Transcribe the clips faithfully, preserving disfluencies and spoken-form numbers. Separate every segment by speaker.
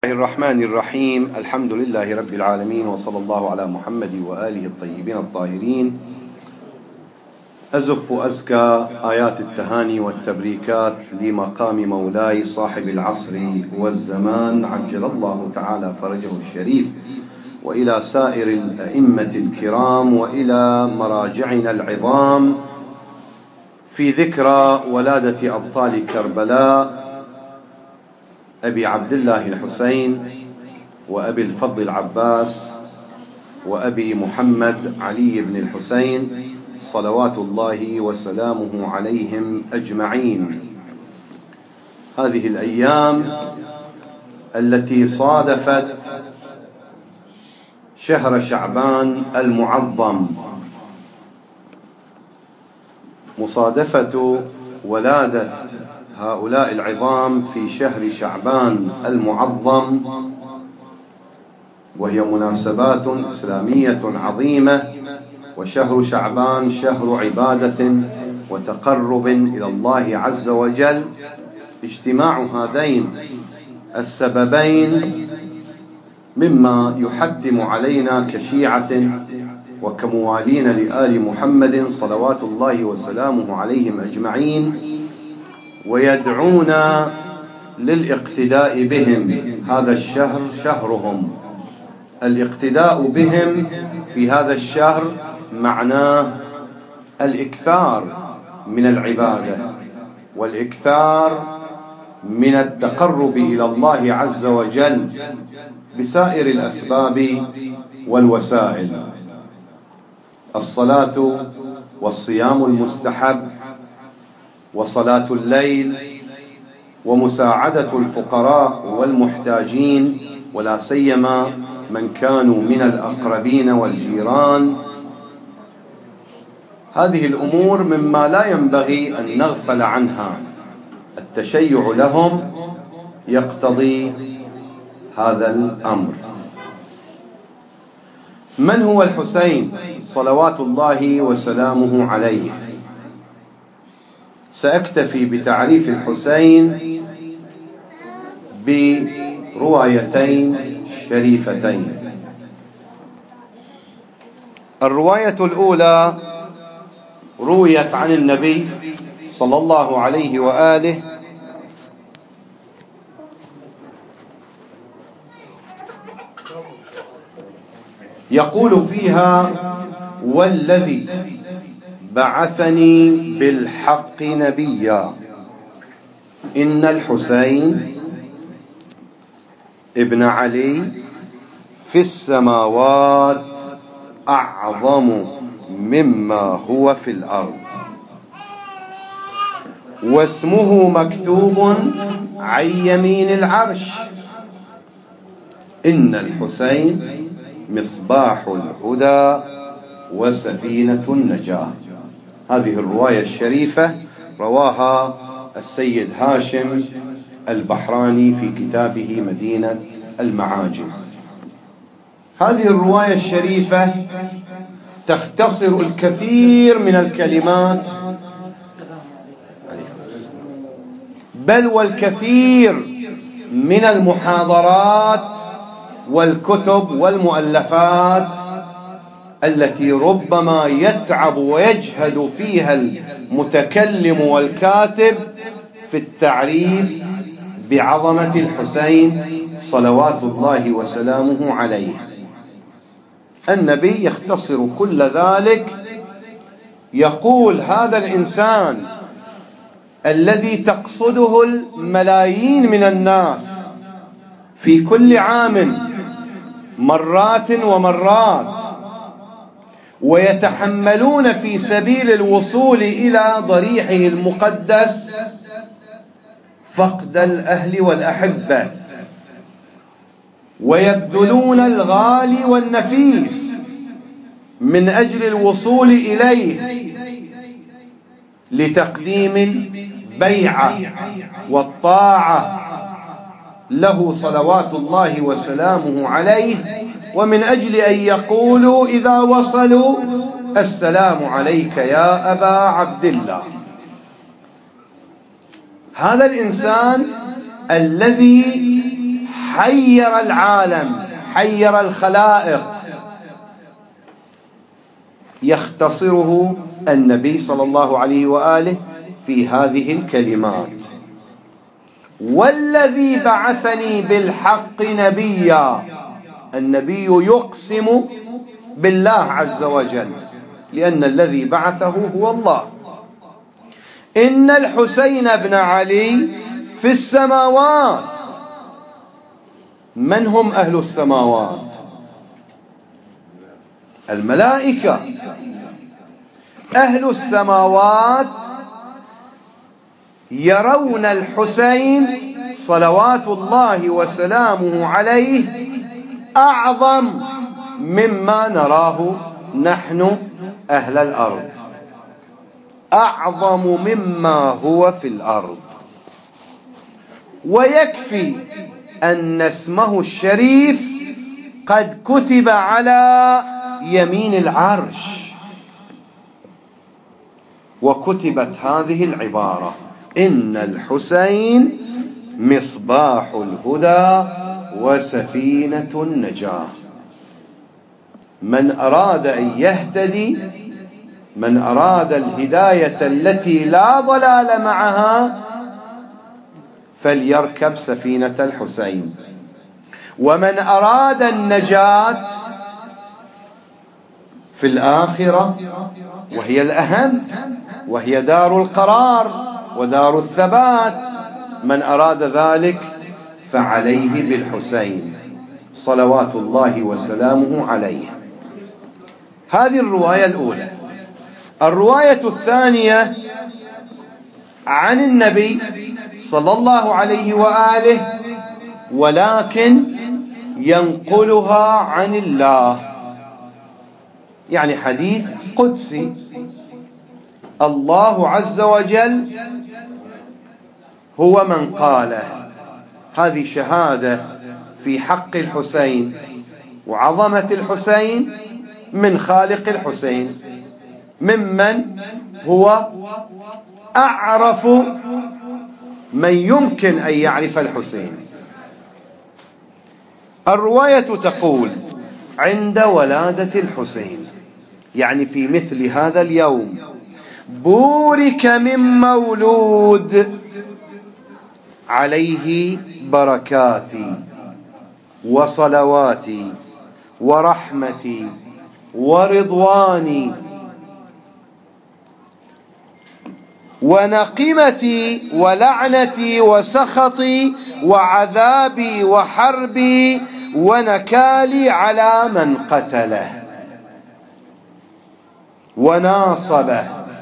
Speaker 1: الرحمن الرحيم. الحمد لله رب العالمين، وصلى الله على محمد وآله الطيبين الطاهرين. أزف أزكى آيات التهاني والتبريكات لمقام مولاي صاحب العصر والزمان عجل الله تعالى فرجه الشريف، وإلى سائر الأئمة الكرام، وإلى مراجعنا العظام في ذكرى ولادة أبطال كربلاء أبي عبد الله الحسين، وأبي الفضل العباس، وأبي محمد علي بن الحسين، صلوات الله وسلامه عليهم أجمعين. هذه الأيام التي صادفت شهر شعبان المعظم، مصادفة ولادة هؤلاء العظام في شهر شعبان المعظم، وهي مناسبات إسلامية عظيمة. وشهر شعبان شهر عبادة وتقرب إلى الله عز وجل. اجتماع هذين السببين مما يحتم علينا كشيعة وكموالين لآل محمد صلوات الله وسلامه عليهم أجمعين، ويدعونا للاقتداء بهم. هذا الشهر شهرهم، الاقتداء بهم في هذا الشهر معناه الإكثار من العبادة والإكثار من التقرب إلى الله عز وجل بسائر الأسباب والوسائل: الصلاة والصيام المستحب، وصلاة الليل، ومساعدة الفقراء والمحتاجين، ولا سيما من كانوا من الأقربين والجيران. هذه الأمور مما لا ينبغي أن نغفل عنها. التشيع لهم يقتضي هذا الأمر. من هو الحسين صلوات الله وسلامه عليه؟ سأكتفي بتعريف الحسين بروايتين شريفتين. الرواية الأولى رويت عن النبي صلى الله عليه وآله يقول فيها: والذي بعثني بالحق نبيا إن الحسين ابن علي في السماوات أعظم مما هو في الأرض، واسمه مكتوب عن يمين العرش. إن الحسين مصباح الهدى وسفينة النجاة. هذه الرواية الشريفة رواها السيد هاشم البحراني في كتابه مدينة المعاجز. هذه الرواية الشريفة تختصر الكثير من الكلمات، بل والكثير من المحاضرات والكتب والمؤلفات التي ربما يتعب ويجهد فيها المتكلم والكاتب في التعريف بعظمة الحسين صلوات الله وسلامه عليه. النبي يختصر كل ذلك، يقول: هذا الإنسان الذي تقصده الملايين من الناس في كل عام مرات ومرات، ويتحملون في سبيل الوصول إلى ضريحه المقدس فقد الأهل والأحبة، ويبذلون الغالي والنفيس من أجل الوصول إليه لتقديم البيعة والطاعة له صلوات الله وسلامه عليه، ومن أجل أن يقولوا إذا وصلوا: السلام عليك يا أبا عبد الله. هذا الإنسان الذي حير العالم، حير الخلائق، يختصره النبي صلى الله عليه وآله في هذه الكلمات: والذي بعثني بالحق نبيا. النبي يقسم بالله عز وجل، لأن الذي بعثه هو الله. إن الحسين بن علي في السماوات. من هم أهل السماوات؟ الملائكة. أهل السماوات يرون الحسين صلوات الله وسلامه عليه أعظم مما نراه نحن أهل الأرض، أعظم مما هو في الأرض. ويكفي أن اسمه الشريف قد كتب على يمين العرش، وكتبت هذه العبارة: إن الحسين مصباح الهدى وسفينة النجاة. من أراد أن يهتدي، من أراد الهداية التي لا ضلال معها، فليركب سفينة الحسين. ومن أراد النجاة في الآخرة، وهي الأهم، وهي دار القرار ودار الثبات، من أراد ذلك فعليه بالحسين صلوات الله وسلامه عليه. هذه الرواية الأولى. الرواية الثانية عن النبي صلى الله عليه وآله، ولكن ينقلها عن الله، يعني حديث قدسي. الله عز وجل هو من قاله. هذه شهادة في حق الحسين وعظمة الحسين من خالق الحسين، ممن هو أعرف من يمكن أن يعرف الحسين. الرواية تقول: عند ولادة الحسين، يعني في مثل هذا اليوم، بورك من مولود عليه بركاتي وصلواتي ورحمتي ورضواني ونقمتي ولعنتي وسخطي وعذابي وحربي ونكالي على من قتله وناصبه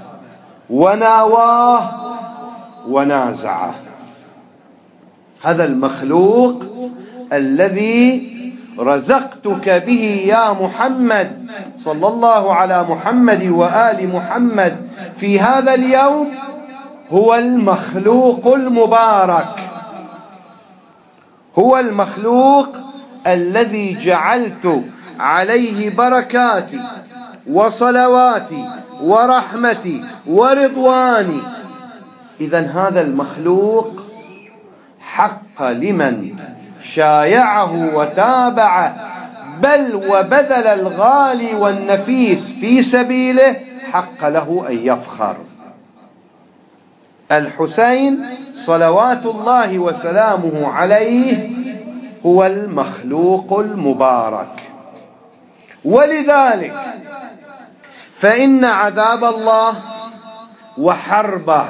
Speaker 1: وناواه ونازعه. هذا المخلوق الذي رزقتك به يا محمد صلى الله على محمد وآل محمد في هذا اليوم هو المخلوق المبارك، هو المخلوق الذي جعلت عليه بركاتي وصلواتي ورحمتي ورضواني. إذن هذا المخلوق حق لمن شايعه وتابعه، بل وبذل الغالي والنفيس في سبيله، حق له أن يفخر. الحسين صلوات الله وسلامه عليه هو المخلوق المبارك. ولذلك فإن عذاب الله وحربه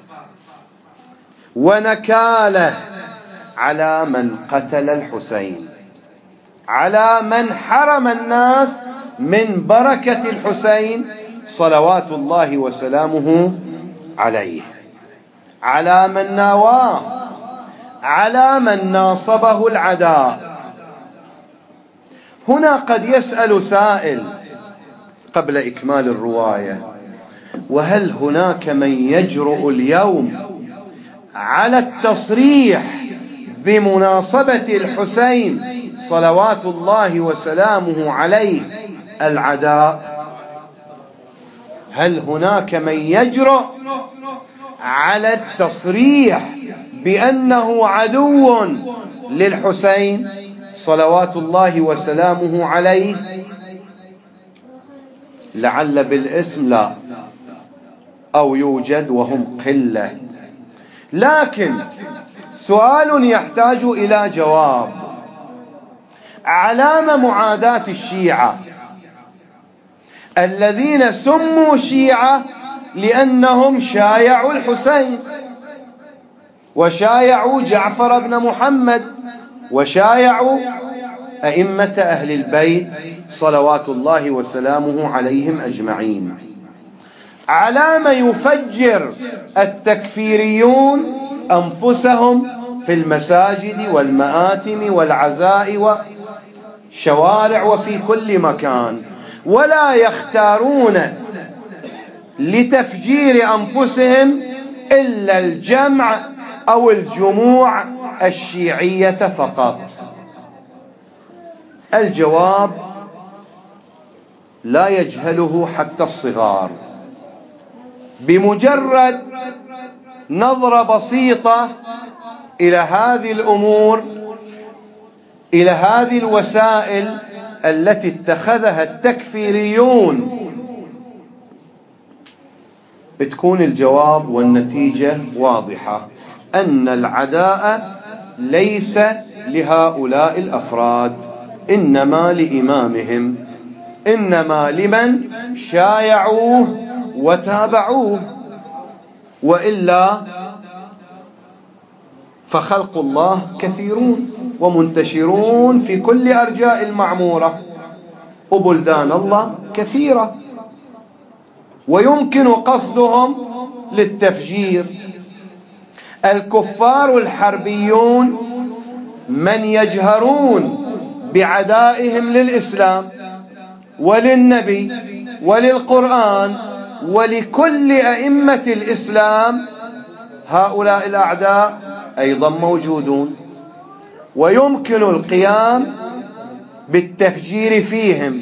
Speaker 1: ونكاله على من قتل الحسين، على من حرم الناس من بركة الحسين صلوات الله وسلامه عليه، على من ناواه، على من ناصبه العداء. هنا قد يسأل سائل قبل إكمال الرواية: وهل هناك من يجرؤ اليوم على التصريح بمناصبة الحسين صلوات الله وسلامه عليه العداء؟ هل هناك من يجرؤ على التصريح بأنه عدو للحسين صلوات الله وسلامه عليه؟ لعل بالاسم لا، أو يوجد وهم قلة، لكن سؤال يحتاج إلى جواب. علامة معاداة الشيعة الذين سموا شيعة لأنهم شايعوا الحسين وشايعوا جعفر بن محمد وشايعوا أئمة أهل البيت صلوات الله وسلامه عليهم أجمعين. علامة يفجر التكفيريون أنفسهم في المساجد والمآتم والعزاء والشوارع وفي كل مكان، ولا يختارون لتفجير أنفسهم إلا الجمع أو الجموع الشيعية فقط. الجواب لا يجهله حتى الصغار. بمجرد نظرة بسيطة إلى هذه الأمور، إلى هذه الوسائل التي اتخذها التكفيريون، بتكون الجواب والنتيجة واضحة، أن العداء ليس لهؤلاء الأفراد، إنما لإمامهم، إنما لمن شايعوه وتابعوه، وإلا فخلق الله كثيرون ومنتشرون في كل أرجاء المعمورة، وبلدان الله كثيرة، ويمكن قصدهم للتفجير. الكفار الحربيون من يجهرون بعدائهم للإسلام وللنبي وللقرآن ولكل أئمة الإسلام، هؤلاء الأعداء أيضا موجودون، ويمكن القيام بالتفجير فيهم.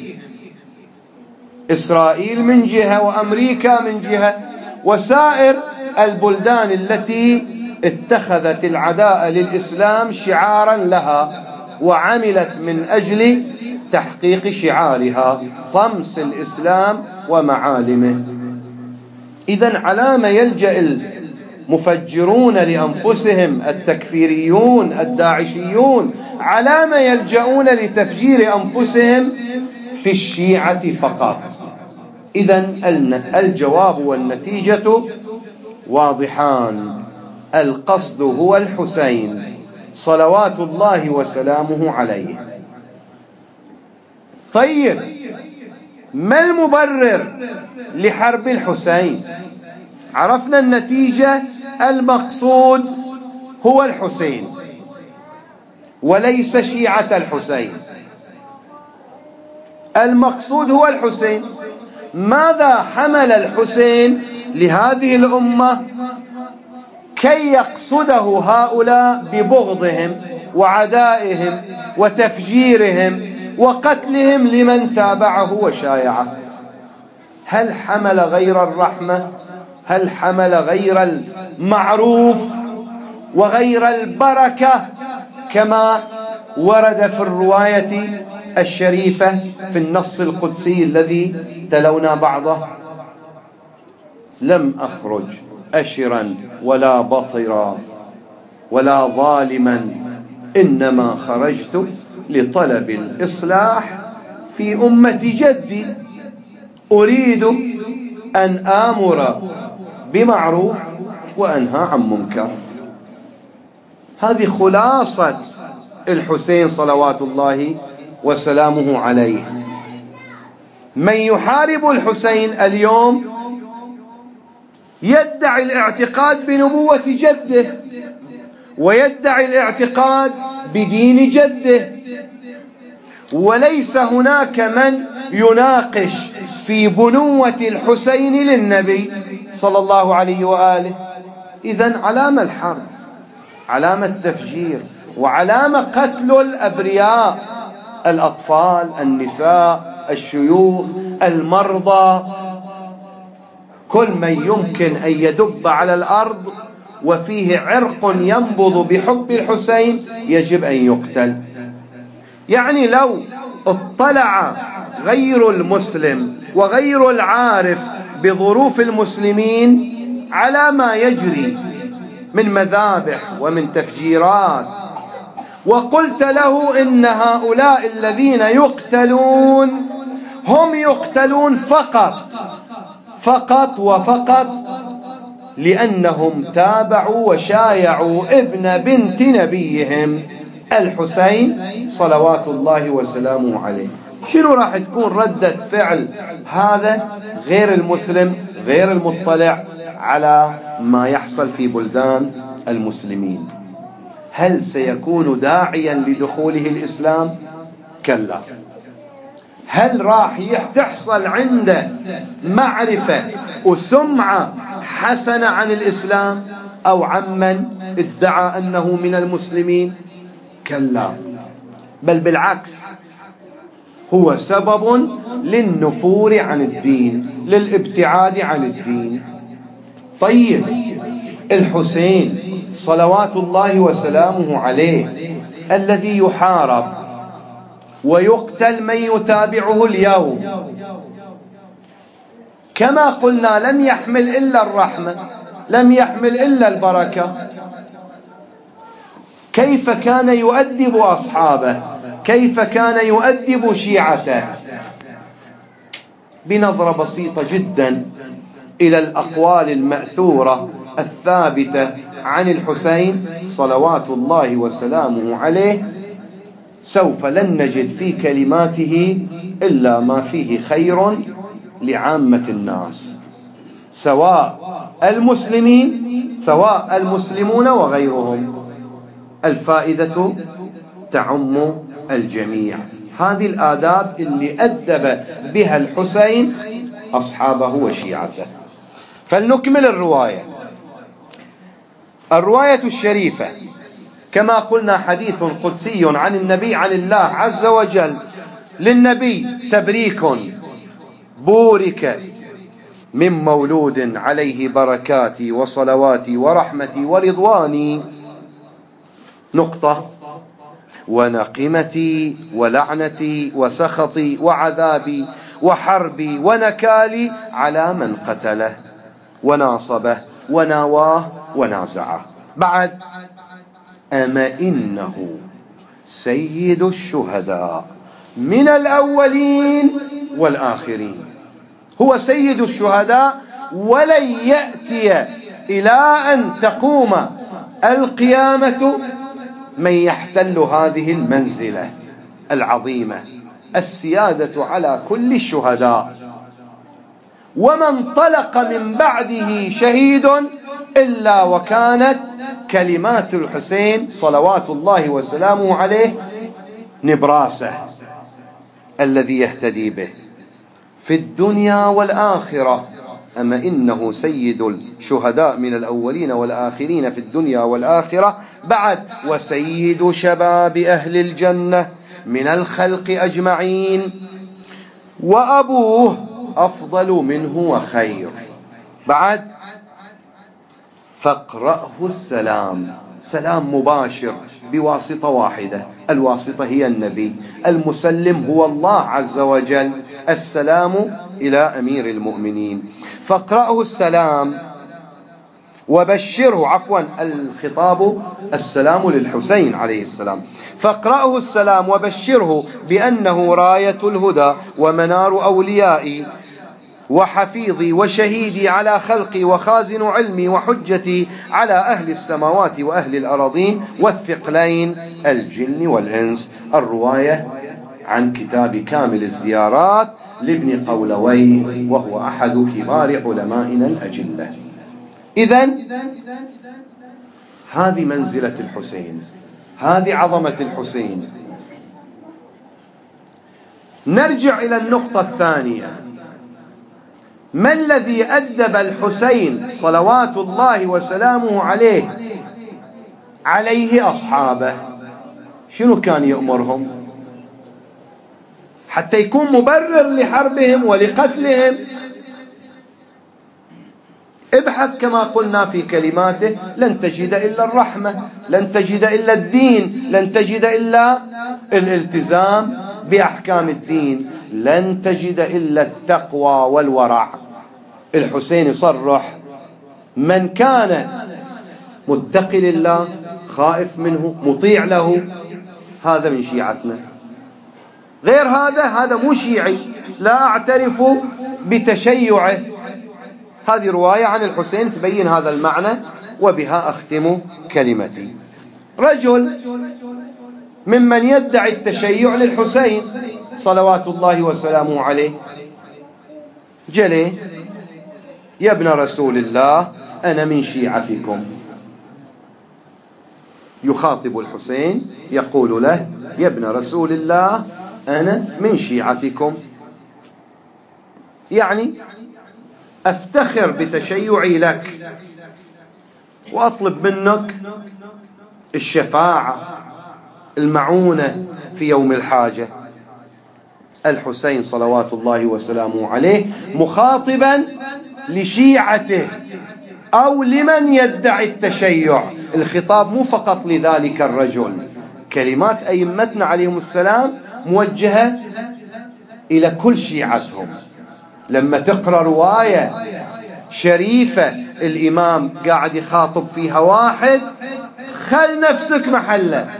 Speaker 1: إسرائيل من جهة وأمريكا من جهة وسائر البلدان التي اتخذت العداء للإسلام شعارا لها وعملت من أجل تحقيق شعارها طمس الإسلام ومعالمه. إذن على ما يلجأ المفجرون لأنفسهم التكفيريون الداعشيون، على ما يلجؤون لتفجير أنفسهم في الشيعة فقط. إذن الجواب والنتيجة واضحان، القصد هو الحسين صلوات الله وسلامه عليه. طيب، ما المبرر لحرب الحسين؟ عرفنا النتيجة، المقصود هو الحسين وليس شيعة الحسين، المقصود هو الحسين. ماذا حمل الحسين لهذه الأمة كي يقصده هؤلاء ببغضهم وعدائهم وتفجيرهم وقتلهم لمن تابعه وشايعه؟ هل حمل غير الرحمة؟ هل حمل غير المعروف وغير البركة كما ورد في الرواية الشريفة في النص القدسي الذي تلونا بعضه؟ لم أخرج أشرا ولا بطرا ولا ظالما، إنما خرجت لطلب الإصلاح في أمة جدي، أريد أن آمر بمعروف وأنهى عن منكر. هذه خلاصة الحسين صلوات الله وسلامه عليه. من يحارب الحسين اليوم يدعي الاعتقاد بنبوة جده ويدعي الاعتقاد بدين جده، وليس هناك من يناقش في بنوة الحسين للنبي صلى الله عليه وآله. إذن علامة الحرب، علامة التفجير، وعلامة قتل الأبرياء، الأطفال، النساء، الشيوخ، المرضى، كل من يمكن أن يدب على الأرض وفيه عرق ينبض بحب الحسين يجب أن يقتل. يعني لو اطلع غير المسلم وغير العارف بظروف المسلمين على ما يجري من مذابح ومن تفجيرات، وقلت له إن هؤلاء الذين يقتلون هم يقتلون فقط فقط وفقط لأنهم تابعوا وشايعوا ابن بنت نبيهم الحسين صلوات الله وسلامه عليه، شنو راح تكون ردة فعل هذا غير المسلم غير المطلع على ما يحصل في بلدان المسلمين؟ هل سيكون داعيا لدخوله الإسلام؟ كلا. هل راح تحصل عنده معرفة وسمعة حسنة عن الإسلام أو عمن ادعى أنه من المسلمين؟ كلا، بل بالعكس، هو سبب للنفور عن الدين، للابتعاد عن الدين. طيب الحسين صلوات الله وسلامه عليه الذي يحارب ويقتل من يتابعه اليوم، كما قلنا لم يحمل إلا الرحمة، لم يحمل إلا البركة. كيف كان يؤدب أصحابه؟ كيف كان يؤدب شيعته؟ بنظرة بسيطة جدا إلى الأقوال المأثورة الثابتة عن الحسين صلوات الله وسلامه عليه، سوف لن نجد في كلماته إلا ما فيه خير لعامة الناس، سواء المسلمين سواء المسلمون وغيرهم. الفائدة تعم الجميع. هذه الآداب اللي أدب بها الحسين أصحابه وشيعته. فلنكمل الرواية. الرواية الشريفة كما قلنا حديث قدسي عن النبي عن الله عز وجل للنبي: تبريك بورك من مولود عليه بركاتي وصلواتي ورحمتي ورضواني، نقطة، ونقمتي ولعنتي وسخطي وعذابي وحربي ونكالي على من قتله وناصبه وناواه ونازعه. بعد: أما إنه سيد الشهداء من الأولين والآخرين. هو سيد الشهداء، ولن يأتي إلى أن تقوم القيامة من يحتل هذه المنزلة العظيمة، السيادة على كل الشهداء. ومن طلق من بعده شهيد إلا وكانت كلمات الحسين صلوات الله وسلامه عليه نبراسه الذي يهتدي به في الدنيا والآخرة. أما إنه سيد الشهداء من الأولين والآخرين في الدنيا والآخرة. بعد: وسيد شباب أهل الجنة من الخلق أجمعين، وأبوه أفضل منه وخير. بعد: فاقرأه السلام، سلام مباشر بواسطة واحدة، الواسطة هي النبي، المسلم هو الله عز وجل، السلام إلى أمير المؤمنين. فاقرأه السلام وبشره، عفوا الخطاب السلام للحسين عليه السلام. فاقرأه السلام وبشره بأنه راية الهدى ومنار أوليائي وحفيظي وشهيدي على خلقي وخازن علمي وحجتي على أهل السماوات وأهل الأراضين والثقلين الجن والإنس. الرواية عن كتاب كامل الزيارات لابن قولوي، وهو أحد كبار علمائنا الأجلة. إذن هذه منزلة الحسين، هذه عظمة الحسين. نرجع إلى النقطة الثانية: ما الذي أدب الحسين صلوات الله وسلامه عليه عليه أصحابه؟ شنو كان يأمرهم حتى يكون مبرر لحربهم ولقتلهم؟ ابحث كما قلنا في كلماته، لن تجد إلا الرحمة، لن تجد إلا الدين، لن تجد إلا الالتزام بأحكام الدين، لن تجد إلا التقوى والورع. الحسين يصرح: من كان متقي لله خائف منه مطيع له هذا من شيعتنا، غير هذا هذا مو شيعي، لا أعترف بتشيعه. هذه رواية عن الحسين تبين هذا المعنى، وبها أختم كلمتي. رجل ممن يدعي التشيع للحسين صلوات الله وسلامه عليه جلي: يا ابن رسول الله أنا من شيعتكم. يخاطب الحسين يقول له: يا ابن رسول الله أنا من شيعتكم، يعني أفتخر بتشيعي لك وأطلب منك الشفاعة المعونة في يوم الحاجة. الحسين صلوات الله وسلامه عليه مخاطبا لشيعته أو لمن يدعي التشيع، الخطاب مو فقط لذلك الرجل. كلمات أئمتنا عليهم السلام موجهة إلى كل شيعتهم. لما تقرأ رواية شريفة الإمام قاعد يخاطب فيها واحد، خل نفسك محله،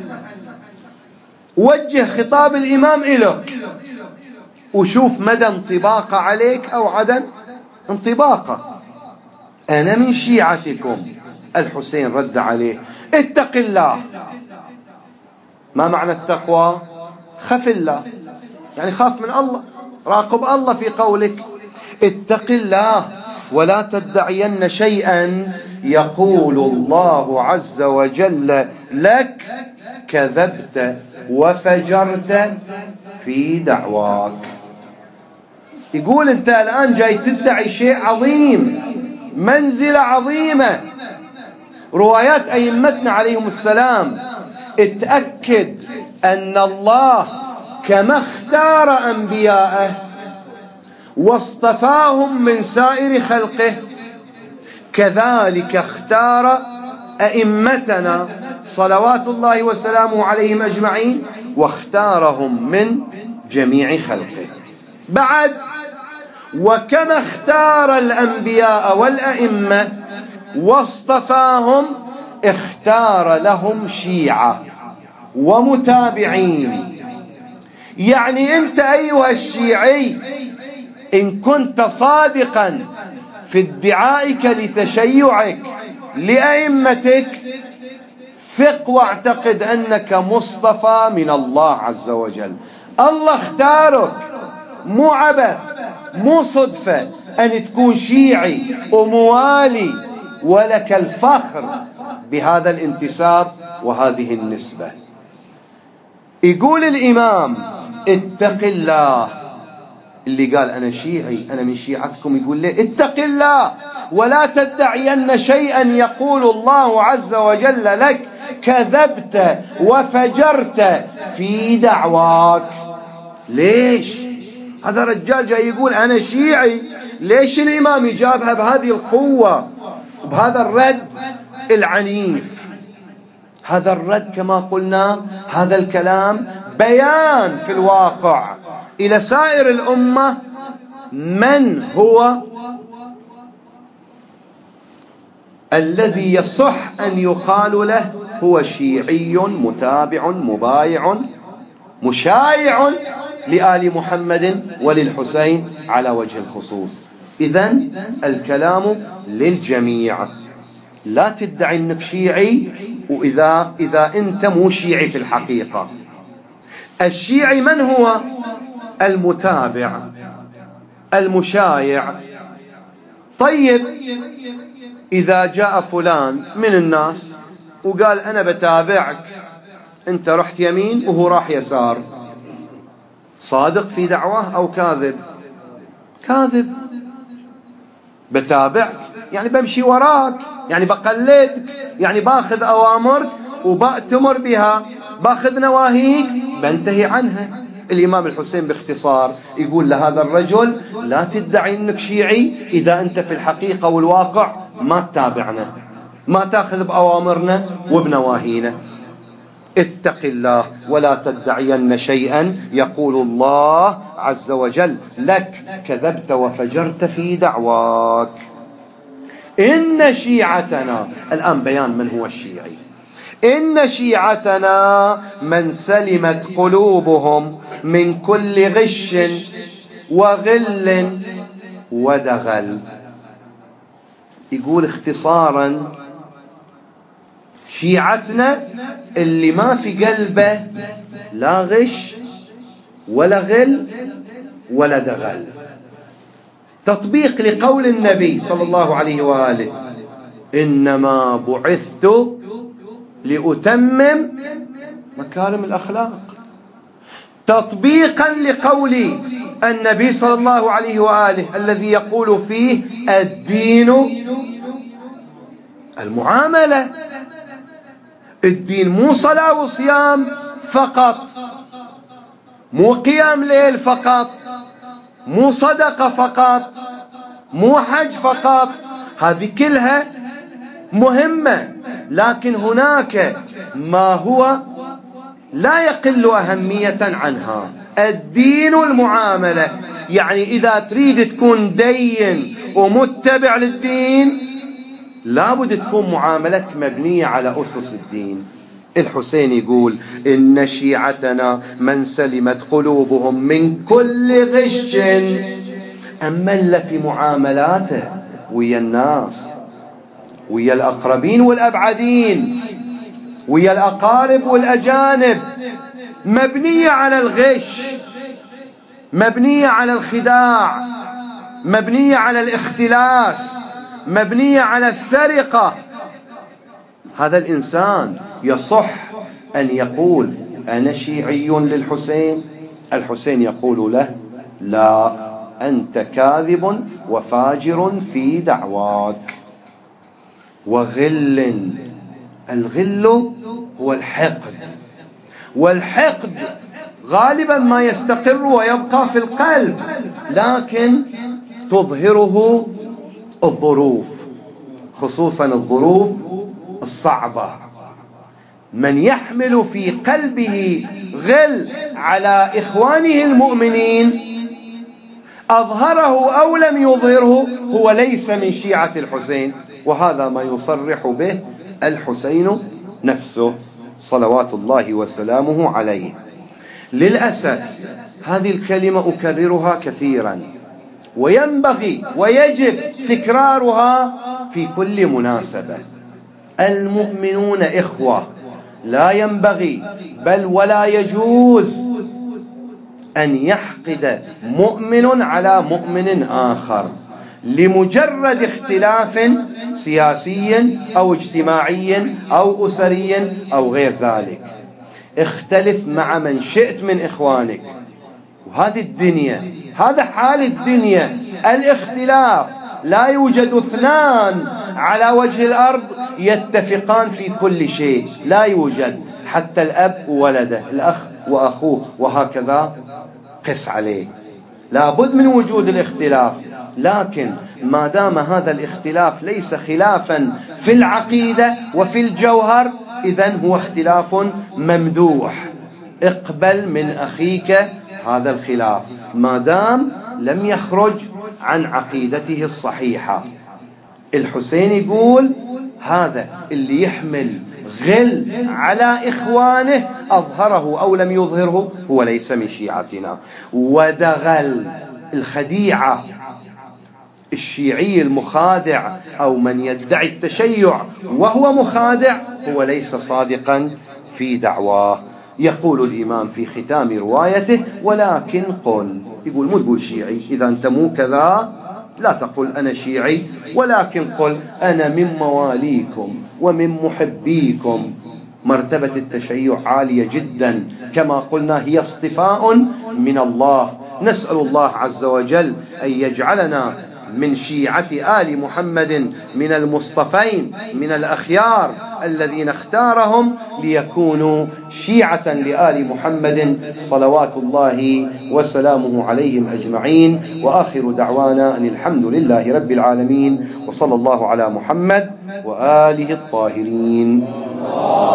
Speaker 1: وجه خطاب الإمام إليك وشوف مدى انطباقه عليك أو عدم انطباقه. أنا من شيعتكم. الحسين رد عليه: اتق الله. ما معنى التقوى؟ خف الله، يعني خاف من الله، راقب الله في قولك. اتق الله ولا تدعين شيئا يقول الله عز وجل لك كذبت وفجرت في دعواك. يقول أنت الآن جاي تدعي شيء عظيم، منزلة عظيمة. روايات أئمتنا عليهم السلام اتأكد أن الله كما اختار أنبياءه واصطفاهم من سائر خلقه كذلك اختار أئمتنا صلوات الله وسلامه عليهم أجمعين واختارهم من جميع خلقه. بعد: وكما اختار الأنبياء والأئمة واصطفاهم اختار لهم شيعة ومتابعين. يعني أنت أيها الشيعي إن كنت صادقا في ادعائك لتشيعك لأئمتك، ثق واعتقد أنك مصطفى من الله عز وجل. الله اختارك، مو عبث، مو صدفة أن تكون شيعي وموالي، ولك الفخر بهذا الانتساب وهذه النسبة. يقول الإمام: اتق الله. اللي قال أنا شيعي أنا من شيعتكم يقول لي: اتق الله ولا تدعين شيئا يقول الله عز وجل لك كذبت وفجرت في دعواك. ليش؟ هذا رجال جاي يقول أنا شيعي. ليش الإمام يجابها بهذه القوة وبهذا الرد العنيف؟ هذا الرد كما قلنا هذا الكلام بيان في الواقع إلى سائر الأمة من هو الذي يصح أن يقال له هو شيعي متابع مبايع مشايع لآل محمد وللحسين على وجه الخصوص. إذن الكلام للجميع. لا تدعي أنك شيعي وإذا إذا أنت مو شيعي في الحقيقة. الشيعي من هو؟ المتابع المشايع. طيب إذا جاء فلان من الناس وقال أنا بتابعك، أنت رحت يمين وهو راح يسار، صادق في دعواه أو كاذب؟ كاذب. بتابعك يعني بمشي وراك، يعني بقلدك، يعني باخذ أوامرك وبأتمر بها، باخذ نواهيك بنتهي عنها. الإمام الحسين باختصار يقول لهذا الرجل: لا تدعي أنك شيعي إذا أنت في الحقيقة والواقع ما تتابعنا، ما تأخذ بأوامرنا وبنواهينا. اتق الله ولا تدعين شيئا يقول الله عز وجل لك كذبت وفجرت في دعواك. إن شيعتنا، الآن بيان من هو الشيعي. إن شيعتنا من سلمت قلوبهم من كل غش وغل ودغل. يقول اختصارا: شيعتنا اللي ما في قلبه لا غش ولا غل ولا دغل. تطبيق لقول النبي صلى الله عليه وآله: إنما بعثت لأتمم مكارم الأخلاق. تطبيقا لقول النبي صلى الله عليه وآله الذي يقول فيه: الدين المعاملة. الدين مو صلاة وصيام فقط، مو قيام ليل فقط، مو صدقة فقط، مو حج فقط. هذه كلها مهمة، لكن هناك ما هو لا يقل أهمية عنها. الدين المعاملة، يعني إذا تريد تكون دين ومتبع للدين لابد تكون معاملتك مبنية على أسس الدين. الحسين يقول: إن شيعتنا من سلمت قلوبهم من كل غش. أما اللي في معاملاته ويا الناس، ويا الأقربين والأبعدين، ويا الأقارب والأجانب، مبنية على الغش، مبنية على الخداع، مبنية على الاختلاس، مبنية على السرقة، هذا الإنسان يصح أن يقول: أنا شيعي للحسين؟ الحسين يقول له: لا، أنت كاذب وفاجر في دعواك. وغل، الغل هو الحقد، والحقد غالبا ما يستقر ويبقى في القلب، لكن تظهره الظروف، خصوصا الظروف الصعبة. من يحمل في قلبه غل على إخوانه المؤمنين أظهره أو لم يظهره هو ليس من شيعة الحسين، وهذا ما يصرح به الحسين نفسه صلوات الله وسلامه عليه. للأسف هذه الكلمة أكررها كثيرا، وينبغي ويجب تكرارها في كل مناسبة. المؤمنون إخوة، لا ينبغي بل ولا يجوز أن يحقد مؤمن على مؤمن آخر لمجرد اختلاف سياسي أو اجتماعي أو أسري أو غير ذلك. اختلف مع من شئت من إخوانك، وهذه الدنيا، هذا حال الدنيا، الاختلاف. لا يوجد اثنان على وجه الأرض يتفقان في كل شيء، لا يوجد، حتى الأب وولده، الأخ وأخوه، وهكذا قس عليه. لا بد من وجود الاختلاف، لكن ما دام هذا الاختلاف ليس خلافا في العقيدة وفي الجوهر، إذن هو اختلاف ممدوح. اقبل من أخيك هذا الخلاف ما دام لم يخرج عن عقيدته الصحيحة. الحسين يقول: هذا اللي يحمل غل على إخوانه أظهره أو لم يظهره هو ليس من شيعتنا. ودغل، الخديعة، الشيعي المخادع أو من يدعي التشيع وهو مخادع هو ليس صادقا في دعواه. يقول الإمام في ختام روايته: ولكن قل، يقول مو تقول شيعي، إذا أنت مو كذا لا تقل أنا شيعي، ولكن قل أنا من مواليكم ومن محبيكم. مرتبة التشيع عالية جدا، كما قلنا هي اصطفاء من الله. نسأل الله عز وجل أن يجعلنا من شيعة آل محمد من المصطفين من الأخيار الذين اختارهم ليكونوا شيعة لآل محمد صلوات الله وسلامه عليهم أجمعين. وآخر دعوانا أن الحمد لله رب العالمين، وصلى الله على محمد وآله الطاهرين.